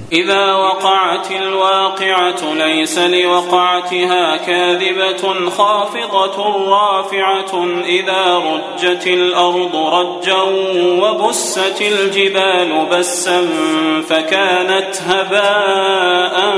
إذا وقعت الواقعة ليس لوقعتها كاذبة خافضة رافعة إذا رجت الأرض رجا وبست الجبال بسا فكانت هباء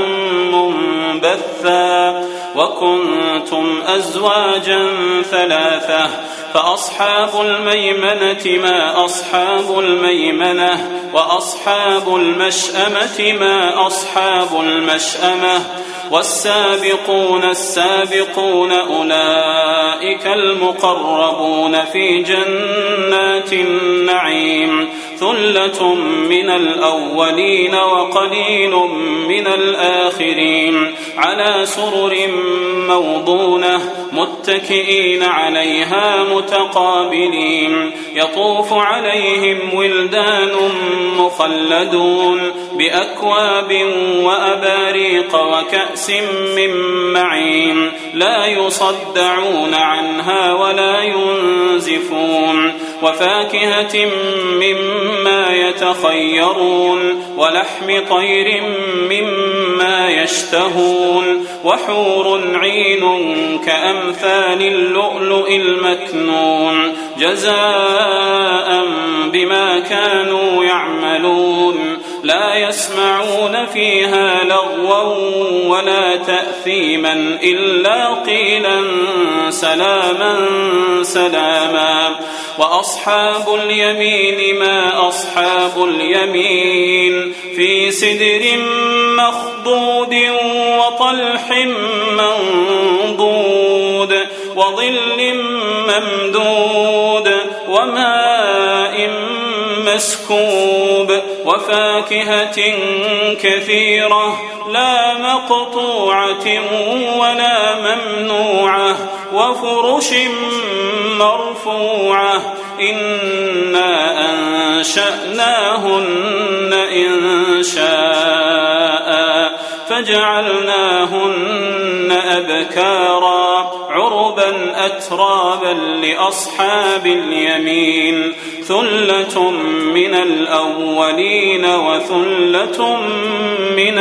منبثا وكنتم أزواجا ثلاثة فأصحاب الميمنة ما أصحاب الميمنة وأصحاب المشأمة ما أصحاب المشأمة والسابقون السابقون أولئك المقربون في جنات النعيم ثلة من الأولين وقليل من الآخرين على سرر موضونة متكئين عليها متقابلين يطوف عليهم ولدان مخلدون بأكواب وأباريق وكأس من معين لا يصدعون عنها ولا ينزفون وفاكهة مما يتخيرون ولحم طير مما يشتهون وحور عين كأمثال اللؤلؤ المكنون جزاء بما كانوا يعملون لا يسمعون فيها لغوا ولا تأثيما إلا قيلا سلاما سلاما وأصحاب اليمين ما أصحاب اليمين في سدر مخضود وطلح منضود وظل ممدود وماء مسكوب وفاكهة كثيرة لا مقطوعة ولا ممنوعة وفرش مرفوعة إنا أنشأناهن إنشاء فجعلناهن أبكارا عربا أترابا لأصحاب اليمين ثلة من الأولين وثلة من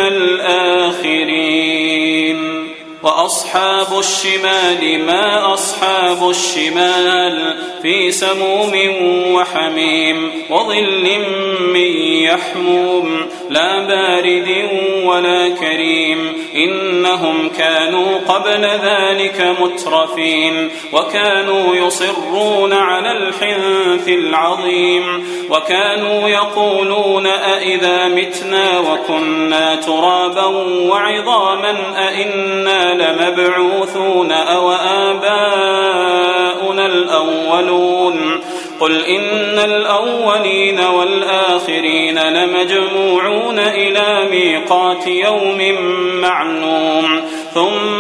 الآخرين وأصحاب الشمال ما أصحاب الشمال في سموم وحميم وظل من يحموم لا بارد ولا كريم إنهم كانوا قبل ذلك مترفين وكانوا يصرون على الحنث العظيم وكانوا يقولون أئذا متنا وكنا ترابا وعظاما أئنا لمبعوثون أو آباؤنا الأولون قل إن الأولين والآخرين لمجموعون إلى ميقات يوم معلوم ثم